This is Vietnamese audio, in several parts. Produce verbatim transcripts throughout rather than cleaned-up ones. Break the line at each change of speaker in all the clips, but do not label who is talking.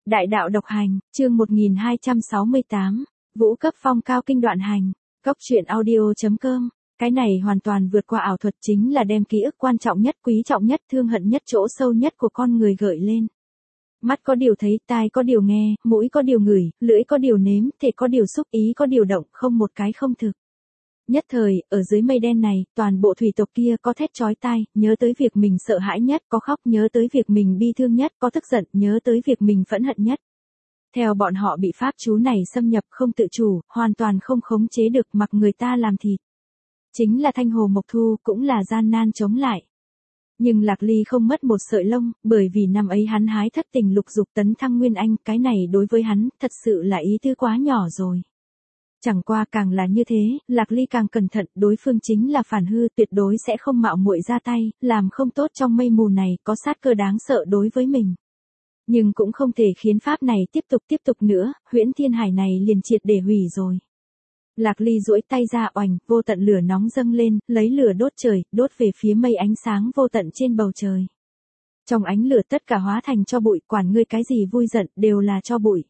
Đại đạo độc hành, chương một nghìn hai trăm sáu mươi tám, Vũ cấp phong cao kinh đoạn hành, Cốc truyện audio.com, cái này hoàn toàn vượt qua ảo thuật chính là đem ký ức quan trọng nhất, quý trọng nhất, thương hận nhất, chỗ sâu nhất của con người gợi lên. Mắt có điều thấy, tai có điều nghe, mũi có điều ngửi, lưỡi có điều nếm, thể có điều xúc, ý có điều động, không một cái không thực. Nhất thời, ở dưới mây đen này, toàn bộ thủy tộc kia có thét chói tai, nhớ tới việc mình sợ hãi nhất, có khóc, nhớ tới việc mình bi thương nhất, có tức giận, nhớ tới việc mình phẫn hận nhất. Theo bọn họ bị pháp chú này xâm nhập không tự chủ, hoàn toàn không khống chế được, mặc người ta làm thịt. Chính là Thanh Hồ Mộc Thu, cũng là gian nan chống lại. Nhưng Lạc Ly không mất một sợi lông, bởi vì năm ấy hắn hái thất tình lục dục tấn thăng nguyên anh, cái này đối với hắn, thật sự là ý tư quá nhỏ rồi. Chẳng qua càng là như thế, Lạc Ly càng cẩn thận, đối phương chính là phản hư, tuyệt đối sẽ không mạo muội ra tay, làm không tốt trong mây mù này, có sát cơ đáng sợ đối với mình. Nhưng cũng không thể khiến pháp này tiếp tục tiếp tục nữa, huyễn thiên hải này liền triệt để hủy rồi. Lạc Ly duỗi tay ra oành, vô tận lửa nóng dâng lên, lấy lửa đốt trời, đốt về phía mây ánh sáng vô tận trên bầu trời. Trong ánh lửa tất cả hóa thành cho bụi, quản ngươi cái gì vui giận, đều là cho bụi.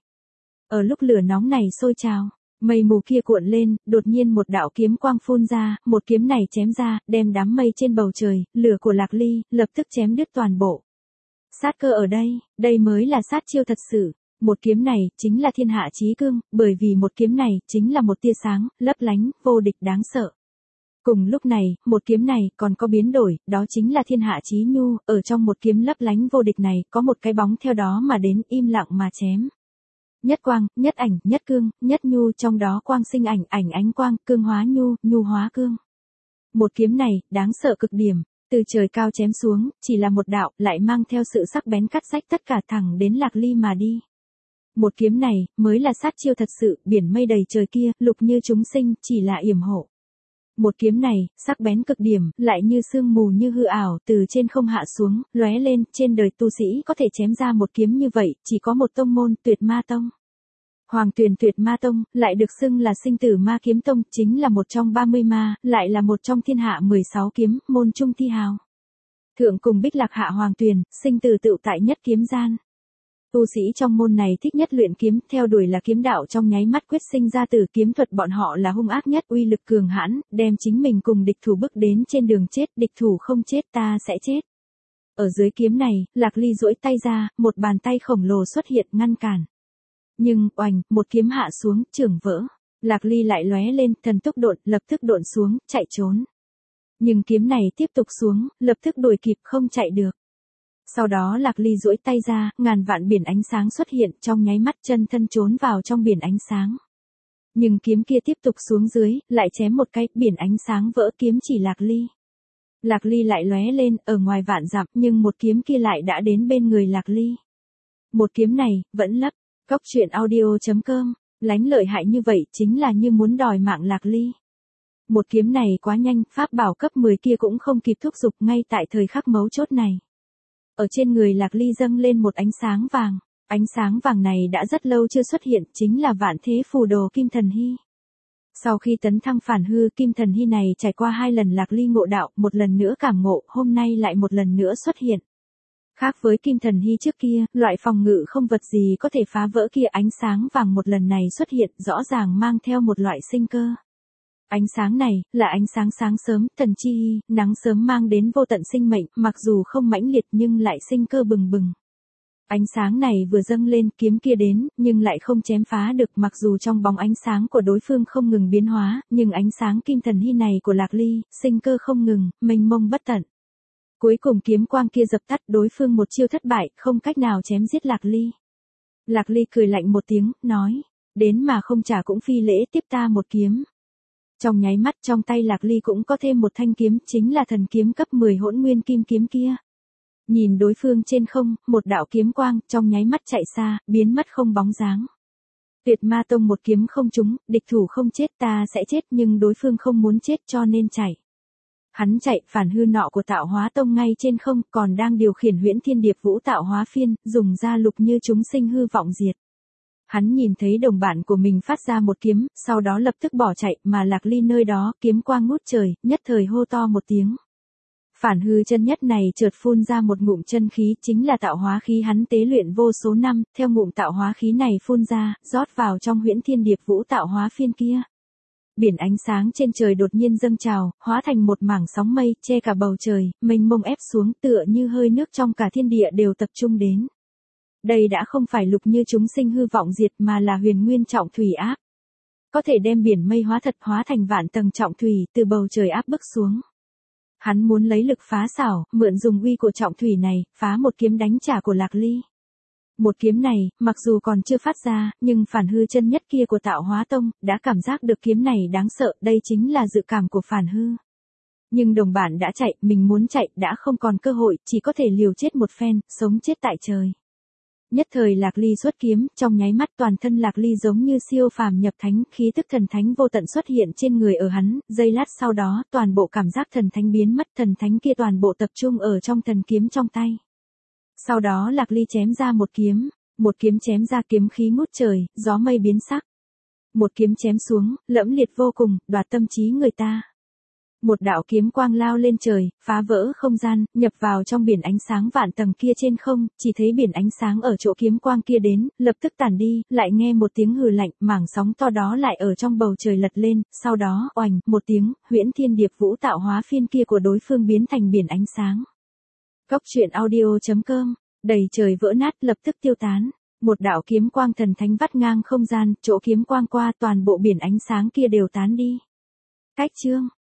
Ở lúc lửa nóng này sôi trào, mây mù kia cuộn lên, đột nhiên một đạo kiếm quang phun ra, một kiếm này chém ra, đem đám mây trên bầu trời, lửa của Lạc Ly, lập tức chém đứt toàn bộ. Sát cơ ở đây, đây mới là sát chiêu thật sự. Một kiếm này, chính là thiên hạ chí cương, bởi vì một kiếm này, chính là một tia sáng, lấp lánh, vô địch đáng sợ. Cùng lúc này, một kiếm này, còn có biến đổi, đó chính là thiên hạ chí nhu, ở trong một kiếm lấp lánh vô địch này, có một cái bóng theo đó mà đến, im lặng mà chém. Nhất quang, nhất ảnh, nhất cương, nhất nhu, trong đó quang sinh ảnh, ảnh ánh quang, cương hóa nhu, nhu hóa cương. Một kiếm này, đáng sợ cực điểm, từ trời cao chém xuống, chỉ là một đạo, lại mang theo sự sắc bén cắt rách tất cả thẳng đến Lạc Ly mà đi. Một kiếm này, mới là sát chiêu thật sự, biển mây đầy trời kia, lục như chúng sinh, chỉ là yểm hộ. Một kiếm này, sắc bén cực điểm, lại như sương mù như hư ảo, từ trên không hạ xuống, lóe lên, trên đời tu sĩ có thể chém ra một kiếm như vậy, chỉ có một tông môn, Tuyệt Ma Tông. Hoàng Tuyền Tuyệt Ma Tông, lại được xưng là sinh tử ma kiếm tông, chính là một trong ba mươi ma, lại là một trong thiên hạ mười sáu kiếm, môn trung thi hào. Thượng cùng Bích Lạc hạ Hoàng Tuyền, sinh tử tựu tại nhất kiếm gian. Tu sĩ trong môn này thích nhất luyện kiếm, theo đuổi là kiếm đạo trong nháy mắt quyết sinh ra từ kiếm thuật, bọn họ là hung ác nhất, uy lực cường hãn, đem chính mình cùng địch thủ bước đến trên đường chết, địch thủ không chết ta sẽ chết. Ở dưới kiếm này, Lạc Ly duỗi tay ra, một bàn tay khổng lồ xuất hiện ngăn cản. Nhưng, oành, một kiếm hạ xuống, trường vỡ. Lạc Ly lại lóe lên, thần tốc độn, lập tức độn xuống, chạy trốn. Nhưng kiếm này tiếp tục xuống, lập tức đuổi kịp không chạy được. Sau đó Lạc Ly duỗi tay ra, ngàn vạn biển ánh sáng xuất hiện, trong nháy mắt chân thân trốn vào trong biển ánh sáng. Nhưng kiếm kia tiếp tục xuống dưới, lại chém một cái, biển ánh sáng vỡ, kiếm chỉ Lạc Ly. Lạc Ly lại lóe lên, ở ngoài vạn dặm, nhưng một kiếm kia lại đã đến bên người Lạc Ly. Một kiếm này, vẫn lấp. Cốc truyện audio.com, lánh lợi hại như vậy chính là như muốn đòi mạng Lạc Ly. Một kiếm này quá nhanh, pháp bảo cấp mười kia cũng không kịp thúc giục ngay tại thời khắc mấu chốt này. Ở trên người Lạc Ly dâng lên một ánh sáng vàng, ánh sáng vàng này đã rất lâu chưa xuất hiện, chính là vạn thế phù đồ Kim Thần Hy. Sau khi tấn thăng phản hư, Kim Thần Hy này trải qua hai lần Lạc Ly ngộ đạo, một lần nữa cảm ngộ, hôm nay lại một lần nữa xuất hiện. Khác với Kim Thần Hy trước kia, loại phòng ngự không vật gì có thể phá vỡ kia, ánh sáng vàng một lần này xuất hiện, rõ ràng mang theo một loại sinh cơ. Ánh sáng này, là ánh sáng sáng sớm, thần chi hy, nắng sớm mang đến vô tận sinh mệnh, mặc dù không mãnh liệt nhưng lại sinh cơ bừng bừng. Ánh sáng này vừa dâng lên, kiếm kia đến, nhưng lại không chém phá được, mặc dù trong bóng ánh sáng của đối phương không ngừng biến hóa, nhưng ánh sáng Kim Thần Hy này của Lạc Ly, sinh cơ không ngừng, mênh mông bất tận. Cuối cùng kiếm quang kia dập tắt, đối phương một chiêu thất bại, không cách nào chém giết Lạc Ly. Lạc Ly cười lạnh một tiếng, nói, đến mà không trả cũng phi lễ, tiếp ta một kiếm. Trong nháy mắt trong tay Lạc Ly cũng có thêm một thanh kiếm, chính là thần kiếm cấp mười hỗn nguyên kim kiếm kia. Nhìn đối phương trên không, một đạo kiếm quang, trong nháy mắt chạy xa, biến mất không bóng dáng. Tuyệt Ma Tông một kiếm không trúng, địch thủ không chết ta sẽ chết, nhưng đối phương không muốn chết cho nên chạy. Hắn chạy, phản hư nọ của Tạo Hóa Tông ngay trên không, còn đang điều khiển Huyễn Thiên Điệp Vũ Tạo Hóa Phiên, dùng ra lục như chúng sinh hư vọng diệt. Hắn nhìn thấy đồng bạn của mình phát ra một kiếm, sau đó lập tức bỏ chạy, mà Lạc Ly nơi đó, kiếm quang ngút trời, nhất thời hô to một tiếng. Phản hư chân nhất này chợt phun ra một ngụm chân khí, chính là tạo hóa khí hắn tế luyện vô số năm, theo ngụm tạo hóa khí này phun ra, rót vào trong huyễn thiên điệp vũ tạo hóa phiên kia. Biển ánh sáng trên trời đột nhiên dâng trào, hóa thành một mảng sóng mây, che cả bầu trời, mênh mông ép xuống tựa như hơi nước trong cả thiên địa đều tập trung đến. Đây đã không phải lục như chúng sinh hư vọng diệt mà là huyền nguyên trọng thủy áp. Có thể đem biển mây hóa thật, hóa thành vạn tầng trọng thủy từ bầu trời áp bức xuống. Hắn muốn lấy lực phá xảo, mượn dùng uy của trọng thủy này, phá một kiếm đánh trả của Lạc Ly. Một kiếm này, mặc dù còn chưa phát ra, nhưng phản hư chân nhất kia của Tạo Hóa Tông, đã cảm giác được kiếm này đáng sợ, đây chính là dự cảm của phản hư. Nhưng đồng bạn đã chạy, mình muốn chạy, đã không còn cơ hội, chỉ có thể liều chết một phen, sống chết tại trời. Nhất thời Lạc Ly xuất kiếm, trong nháy mắt toàn thân Lạc Ly giống như siêu phàm nhập thánh, khí tức thần thánh vô tận xuất hiện trên người ở hắn, giây lát sau đó, toàn bộ cảm giác thần thánh biến mất, thần thánh kia toàn bộ tập trung ở trong thần kiếm trong tay. Sau đó Lạc Ly chém ra một kiếm, một kiếm chém ra kiếm khí ngút trời, gió mây biến sắc. Một kiếm chém xuống, lẫm liệt vô cùng, đoạt tâm trí người ta. Một đạo kiếm quang lao lên trời, phá vỡ không gian, nhập vào trong biển ánh sáng vạn tầng kia trên không, chỉ thấy biển ánh sáng ở chỗ kiếm quang kia đến, lập tức tản đi, lại nghe một tiếng hừ lạnh, mảng sóng to đó lại ở trong bầu trời lật lên, sau đó, oành, một tiếng, huyễn thiên điệp vũ tạo hóa phiên kia của đối phương biến thành biển ánh sáng. Cốc truyện audio chấm com, đầy trời vỡ nát lập tức tiêu tán, một đạo kiếm quang thần thánh vắt ngang không gian, chỗ kiếm quang qua toàn bộ biển ánh sáng kia đều tán đi. Cách chương